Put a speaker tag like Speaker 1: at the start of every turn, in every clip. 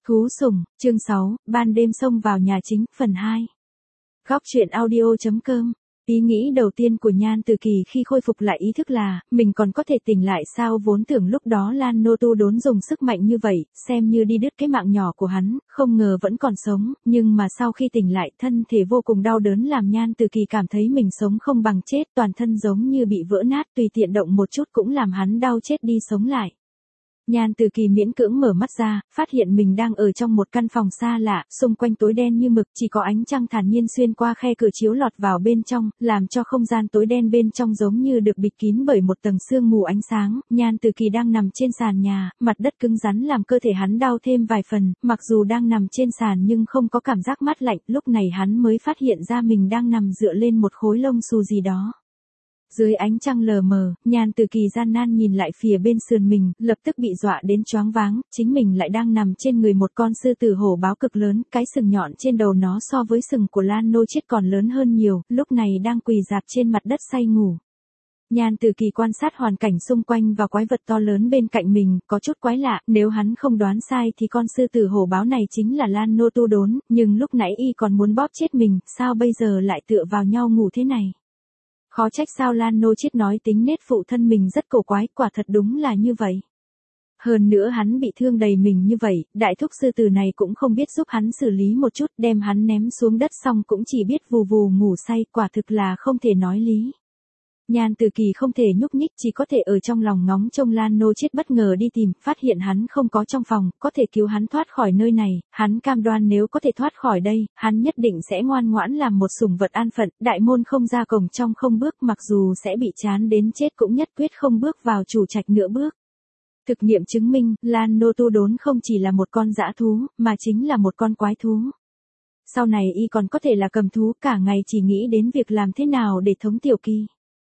Speaker 1: Thú sủng, chương 6, ban đêm xông vào nhà chính, phần 2. Góc truyện audio.com. Ý nghĩ đầu tiên của Nhan Từ Kỳ khi khôi phục lại ý thức là, mình còn có thể tỉnh lại sao, vốn tưởng lúc đó Lan Nô Tu Đốn dùng sức mạnh như vậy, xem như đi đứt cái mạng nhỏ của hắn, không ngờ vẫn còn sống, nhưng mà sau khi tỉnh lại thân thể vô cùng đau đớn làm Nhan Từ Kỳ cảm thấy mình sống không bằng chết, toàn thân giống như bị vỡ nát, tùy tiện động một chút cũng làm hắn đau chết đi sống lại. Nhan Từ Kỳ miễn cưỡng mở mắt ra, phát hiện mình đang ở trong một căn phòng xa lạ, xung quanh tối đen như mực, chỉ có ánh trăng thản nhiên xuyên qua khe cửa chiếu lọt vào bên trong, làm cho không gian tối đen bên trong giống như được bịt kín bởi một tầng sương mù ánh sáng. Nhan Từ Kỳ đang nằm trên sàn nhà, mặt đất cứng rắn làm cơ thể hắn đau thêm vài phần, mặc dù đang nằm trên sàn nhưng không có cảm giác mát lạnh, lúc này hắn mới phát hiện ra mình đang nằm dựa lên một khối lông xù gì đó. Dưới ánh trăng lờ mờ, Nhan Từ Kỳ gian nan nhìn lại phía bên sườn mình, lập tức bị dọa đến choáng váng, chính mình lại đang nằm trên người một con sư tử hổ báo cực lớn, cái sừng nhọn trên đầu nó so với sừng của Lan Nô Chiết còn lớn hơn nhiều, lúc này đang quỳ rạp trên mặt đất say ngủ. Nhan Từ Kỳ quan sát hoàn cảnh xung quanh và quái vật to lớn bên cạnh mình, có chút quái lạ, nếu hắn không đoán sai thì con sư tử hổ báo này chính là Lan Nô Tu Đốn, nhưng lúc nãy y còn muốn bóp chết mình, sao bây giờ lại tựa vào nhau ngủ thế này? Khó trách sao Lan Nô Chiết nói tính nết phụ thân mình rất cổ quái, quả thật đúng là như vậy. Hơn nữa hắn bị thương đầy mình như vậy, đại thúc sư tử này cũng không biết giúp hắn xử lý một chút, đem hắn ném xuống đất xong cũng chỉ biết vù vù ngủ say, quả thực là không thể nói lý. Nhan Từ Kỳ không thể nhúc nhích, chỉ có thể ở trong lòng ngóng trông Lan Nô Chiết bất ngờ đi tìm, phát hiện hắn không có trong phòng, có thể cứu hắn thoát khỏi nơi này, hắn cam đoan nếu có thể thoát khỏi đây, hắn nhất định sẽ ngoan ngoãn làm một sủng vật an phận, đại môn không ra cổng trong không bước, mặc dù sẽ bị chán đến chết cũng nhất quyết không bước vào chủ trạch nửa bước. Thực nghiệm chứng minh, Lan Nô Tu Đốn không chỉ là một con dã thú, mà chính là một con quái thú. Sau này y còn có thể là cầm thú, cả ngày chỉ nghĩ đến việc làm thế nào để thống Tiểu Kỳ.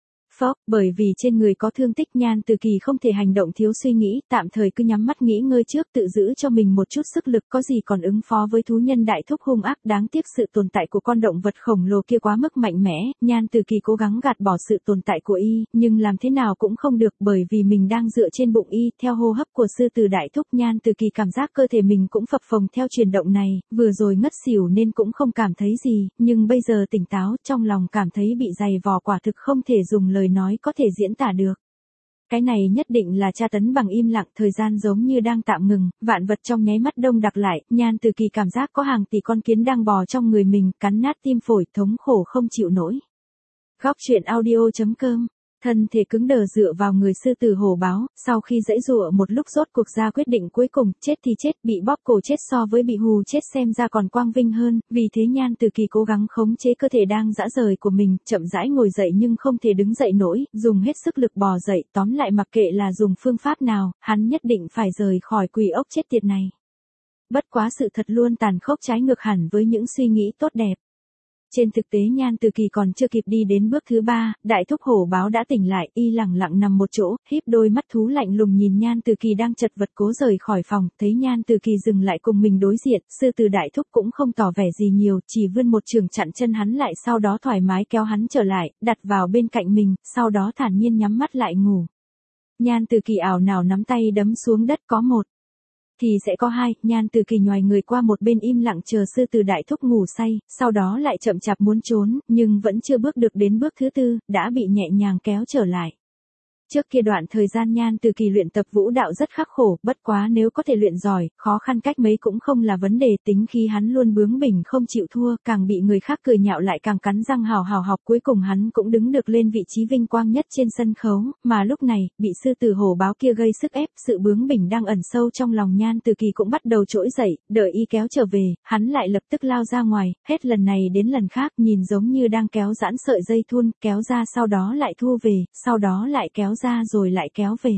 Speaker 1: Bởi vì trên người có thương tích, Nhan Từ Kỳ không thể hành động thiếu suy nghĩ, tạm thời cứ nhắm mắt nghỉ ngơi trước, tự giữ cho mình một chút sức lực, có gì còn ứng phó với thú nhân đại thúc hung ác. Đáng tiếc sự tồn tại của con động vật khổng lồ kia quá mức mạnh mẽ, Nhan Từ Kỳ cố gắng gạt bỏ sự tồn tại của y, nhưng làm thế nào cũng không được, bởi vì mình đang dựa trên bụng y, theo hô hấp của sư tử đại thúc. Nhan Từ Kỳ cảm giác cơ thể mình cũng phập phồng theo chuyển động này, vừa rồi ngất xỉu nên cũng không cảm thấy gì, nhưng bây giờ tỉnh táo, trong lòng cảm thấy bị dày vò, quả thực không thể dùng lời nói có thể diễn tả được. Cái này nhất định là tra tấn bằng im lặng, thời gian giống như đang tạm ngừng, vạn vật trong nháy mắt đông đặc lại, Nhan Từ Kỳ cảm giác có hàng tỷ con kiến đang bò trong người mình, cắn nát tim phổi, thống khổ không chịu nổi. Góc truyện audio.com. Thân thể cứng đờ dựa vào người sư tử hổ báo, sau khi giãy giụa một lúc rốt cuộc ra quyết định cuối cùng, chết thì chết, bị bóp cổ chết so với bị hù chết xem ra còn quang vinh hơn, vì thế Nhan Từ Kỳ cố gắng khống chế cơ thể đang rã rời của mình, chậm rãi ngồi dậy nhưng không thể đứng dậy nổi, dùng hết sức lực bò dậy, tóm lại mặc kệ là dùng phương pháp nào, hắn nhất định phải rời khỏi quỷ ốc chết tiệt này. Bất quá sự thật luôn tàn khốc trái ngược hẳn với những suy nghĩ tốt đẹp. Trên thực tế Nhan Từ Kỳ còn chưa kịp đi đến bước thứ 3, đại thúc hổ báo đã tỉnh lại, y lẳng lặng nằm một chỗ, híp đôi mắt thú lạnh lùng nhìn Nhan Từ Kỳ đang chật vật cố rời khỏi phòng, thấy Nhan Từ Kỳ dừng lại cùng mình đối diện, sư tử đại thúc cũng không tỏ vẻ gì nhiều, chỉ vươn một chưởng chặn chân hắn lại, sau đó thoải mái kéo hắn trở lại, đặt vào bên cạnh mình, sau đó thản nhiên nhắm mắt lại ngủ. Nhan Từ Kỳ ảo nào nắm tay đấm xuống đất, có một thì sẽ có hai, Nhan Từ Kỳ nhoài người qua một bên im lặng chờ sư tử đại thúc ngủ say, sau đó lại chậm chạp muốn trốn, nhưng vẫn chưa bước được đến bước thứ 4, đã bị nhẹ nhàng kéo trở lại. Trước kia đoạn thời gian Nhan Từ Kỳ luyện tập vũ đạo rất khắc khổ, bất quá nếu có thể luyện giỏi, khó khăn cách mấy cũng không là vấn đề, tính khi hắn luôn bướng bỉnh không chịu thua, càng bị người khác cười nhạo lại càng cắn răng hào hào học, cuối cùng hắn cũng đứng được lên vị trí vinh quang nhất trên sân khấu, mà lúc này, bị sư tử hổ báo kia gây sức ép, sự bướng bỉnh đang ẩn sâu trong lòng Nhan Từ Kỳ cũng bắt đầu trỗi dậy, đợi y kéo trở về, hắn lại lập tức lao ra ngoài, hết lần này đến lần khác, nhìn giống như đang kéo giãn sợi dây thun, kéo ra sau đó lại thu về, sau đó lại kéo ra rồi lại kéo về.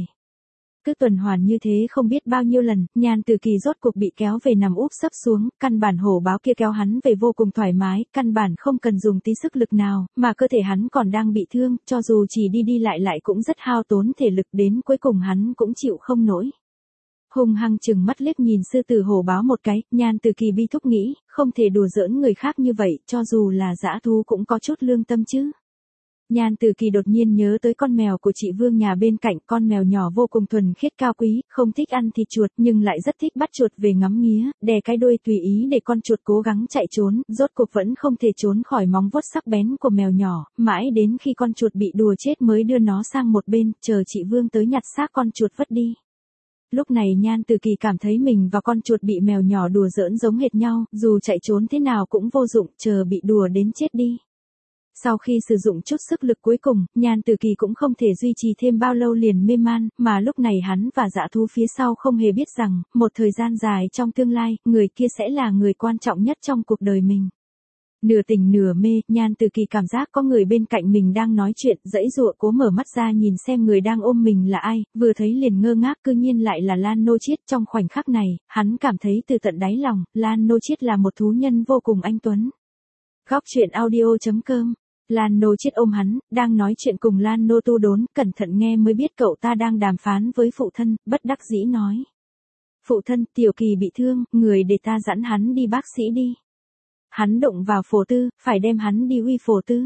Speaker 1: Cứ tuần hoàn như thế không biết bao nhiêu lần, Nhan Từ Kỳ rốt cuộc bị kéo về nằm úp sấp xuống, căn bản hổ báo kia kéo hắn về vô cùng thoải mái, căn bản không cần dùng tí sức lực nào, mà cơ thể hắn còn đang bị thương, cho dù chỉ đi đi lại lại cũng rất hao tốn thể lực, đến cuối cùng hắn cũng chịu không nổi. Hung hăng chừng mắt liếc nhìn sư tử hổ báo một cái, Nhan Từ Kỳ bi thúc nghĩ, không thể đùa giỡn người khác như vậy, cho dù là dã thú cũng có chút lương tâm chứ. Nhan Từ Kỳ đột nhiên nhớ tới con mèo của chị Vương nhà bên cạnh, con mèo nhỏ vô cùng thuần khiết cao quý, không thích ăn thịt chuột nhưng lại rất thích bắt chuột về ngắm nghía, đè cái đuôi tùy ý để con chuột cố gắng chạy trốn, rốt cuộc vẫn không thể trốn khỏi móng vuốt sắc bén của mèo nhỏ, mãi đến khi con chuột bị đùa chết mới đưa nó sang một bên, chờ chị Vương tới nhặt xác con chuột vứt đi. Lúc này Nhan Từ Kỳ cảm thấy mình và con chuột bị mèo nhỏ đùa giỡn giống hệt nhau, dù chạy trốn thế nào cũng vô dụng, chờ bị đùa đến chết đi. Sau khi sử dụng chút sức lực cuối cùng, Nhan Từ Kỳ cũng không thể duy trì thêm bao lâu liền mê man, mà lúc này hắn và dã thú phía sau không hề biết rằng, một thời gian dài trong tương lai, người kia sẽ là người quan trọng nhất trong cuộc đời mình. Nửa tỉnh nửa mê, Nhan Từ Kỳ cảm giác có người bên cạnh mình đang nói chuyện, giãy giụa cố mở mắt ra nhìn xem người đang ôm mình là ai, vừa thấy liền ngơ ngác, cư nhiên lại là Lan Nô Chiết. Trong khoảnh khắc này, hắn cảm thấy từ tận đáy lòng, Lan Nô Chiết là một thú nhân vô cùng anh tuấn. Góc truyện audio.com. Lan Nô Chiết ôm hắn, đang nói chuyện cùng Lan Nô Tu Đốn, cẩn thận nghe mới biết cậu ta đang đàm phán với phụ thân, bất đắc dĩ nói. Phụ thân, Tiểu Kỳ bị thương, người để ta dẫn hắn đi bác sĩ đi. Hắn đụng vào Phổ Tư, phải đem hắn đi uy Phổ Tư.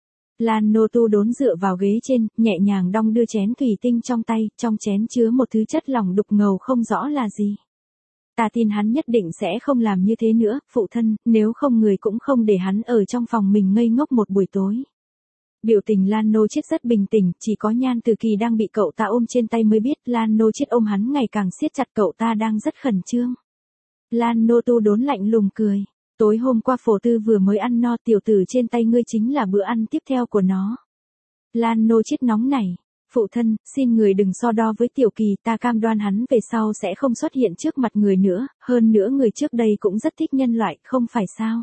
Speaker 1: Lan Nô Tu Đốn dựa vào ghế trên, nhẹ nhàng đong đưa chén thủy tinh trong tay, trong chén chứa một thứ chất lỏng đục ngầu không rõ là gì. Ta tin hắn nhất định sẽ không làm như thế nữa, phụ thân, nếu không người cũng không để hắn ở trong phòng mình ngây ngốc một buổi tối. Biểu tình Lan Nô Chiết rất bình tĩnh, chỉ có Nhan Từ Kỳ đang bị cậu ta ôm trên tay mới biết Lan Nô Chiết ôm hắn ngày càng siết chặt, cậu ta đang rất khẩn trương. Lan Nô Tu Đốn lạnh lùng cười. Tối hôm qua Phổ Tư vừa mới ăn no, tiểu tử trên tay ngươi chính là bữa ăn tiếp theo của nó. Lan Nô Chiết nóng nảy. Phụ thân, xin người đừng so đo với Tiểu Kỳ, ta cam đoan hắn về sau sẽ không xuất hiện trước mặt người nữa, hơn nữa người trước đây cũng rất thích nhân loại, không phải sao?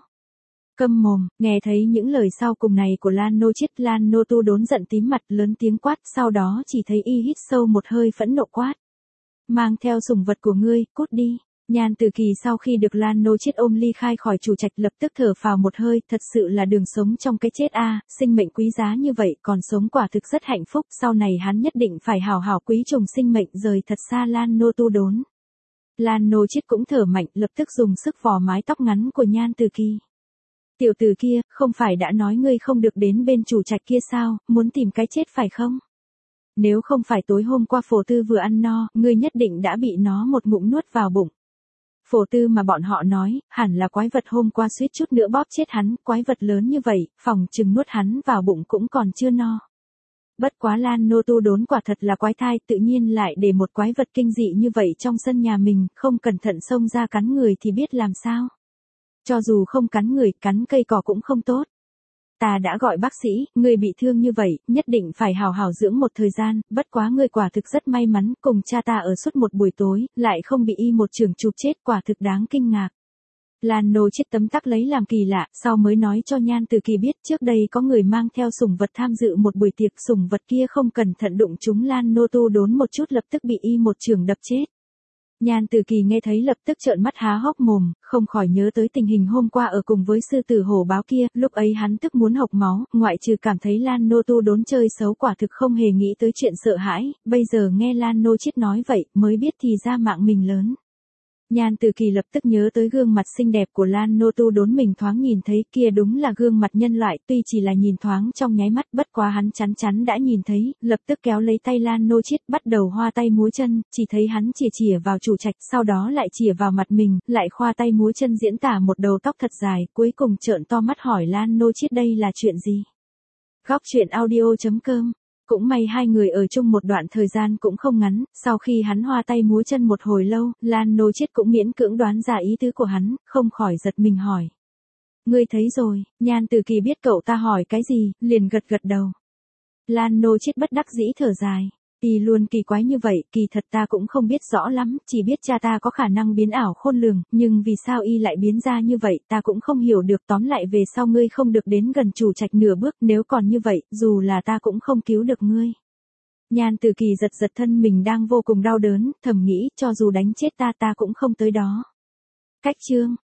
Speaker 1: Câm mồm, nghe thấy những lời sau cùng này của Lan Nô Chiết, Lan Nô Tu Đốn giận tím mặt, lớn tiếng quát, sau đó chỉ thấy y hít sâu một hơi phẫn nộ quát. Mang theo sủng vật của ngươi, cút đi. Nhan Từ Kỳ sau khi được Lan Nô Chiết ôm ly khai khỏi chủ trạch lập tức thở phào một hơi, thật sự là đường sống trong cái chết a, sinh mệnh quý giá như vậy, còn sống quả thực rất hạnh phúc, sau này hắn nhất định phải hào hào quý trùng sinh mệnh, rời thật xa Lan Nô Tu Đốn. Lan Nô Chiết cũng thở mạnh, lập tức dùng sức vò mái tóc ngắn của Nhan Từ Kỳ. Tiểu tử kia, không phải đã nói ngươi không được đến bên chủ trạch kia sao, muốn tìm cái chết phải không? Nếu không phải tối hôm qua Phổ Tư vừa ăn no, ngươi nhất định đã bị nó một ngụm nuốt vào bụng. Phổ Tư mà bọn họ nói, hẳn là quái vật hôm qua suýt chút nữa bóp chết hắn, quái vật lớn như vậy, phòng chừng nuốt hắn vào bụng cũng còn chưa no. Bất quá Lan Nô Tu Đốn quả thật là quái thai, tự nhiên lại để một quái vật kinh dị như vậy trong sân nhà mình, không cẩn thận xông ra cắn người thì biết làm sao. Cho dù không cắn người, cắn cây cỏ cũng không tốt. Ta đã gọi bác sĩ, ngươi bị thương như vậy, nhất định phải hào hào dưỡng một thời gian, bất quá ngươi quả thực rất may mắn, cùng cha ta ở suốt một buổi tối, lại không bị y một chưởng chụp chết, quả thực đáng kinh ngạc. Lan Nô Chiết tấm tắc lấy làm kỳ lạ, sau mới nói cho Nhan Từ Kỳ biết trước đây có người mang theo sủng vật tham dự một buổi tiệc, sủng vật kia không cẩn thận đụng trúng Lan Nô Tu Đốn một chút lập tức bị y một chưởng đập chết. Nhan Từ Kỳ nghe thấy lập tức trợn mắt há hốc mồm, không khỏi nhớ tới tình hình hôm qua ở cùng với sư tử hổ báo kia, lúc ấy hắn tức muốn hộc máu, ngoại trừ cảm thấy Lan Nô Tu Đốn chơi xấu quả thực không hề nghĩ tới chuyện sợ hãi, bây giờ nghe Lan Nô Chiết nói vậy, mới biết thì ra mạng mình lớn. Nhan Từ Kỳ lập tức nhớ tới gương mặt xinh đẹp của Lan Nô Tu Đốn mình thoáng nhìn thấy, kia đúng là gương mặt nhân loại, tuy chỉ là nhìn thoáng trong nháy mắt, bất quá hắn chắn chắn đã nhìn thấy, lập tức kéo lấy tay Lan Nô Chiết, bắt đầu hoa tay múa chân, chỉ thấy hắn chìa vào chủ trạch, sau đó lại chìa vào mặt mình, lại khoa tay múa chân diễn tả một đầu tóc thật dài, cuối cùng trợn to mắt hỏi Lan Nô Chiết đây là chuyện gì. Góc truyện audio.com. Cũng may hai người ở chung một đoạn thời gian cũng không ngắn, sau khi hắn hoa tay múa chân một hồi lâu, Lan Nô Chiết cũng miễn cưỡng đoán ra ý tứ của hắn, không khỏi giật mình hỏi. Ngươi thấy rồi, Nhan Từ Kỳ biết cậu ta hỏi cái gì, liền gật gật đầu. Lan Nô Chiết bất đắc dĩ thở dài. Y luôn kỳ quái như vậy, kỳ thật ta cũng không biết rõ lắm, chỉ biết cha ta có khả năng biến ảo khôn lường, nhưng vì sao y lại biến ra như vậy, ta cũng không hiểu được, tóm lại về sau ngươi không được đến gần chủ trạch nửa bước, nếu còn như vậy, dù là ta cũng không cứu được ngươi. Nhan Từ Kỳ giật giật thân mình đang vô cùng đau đớn, thầm nghĩ, cho dù đánh chết ta cũng không tới đó. Cách chương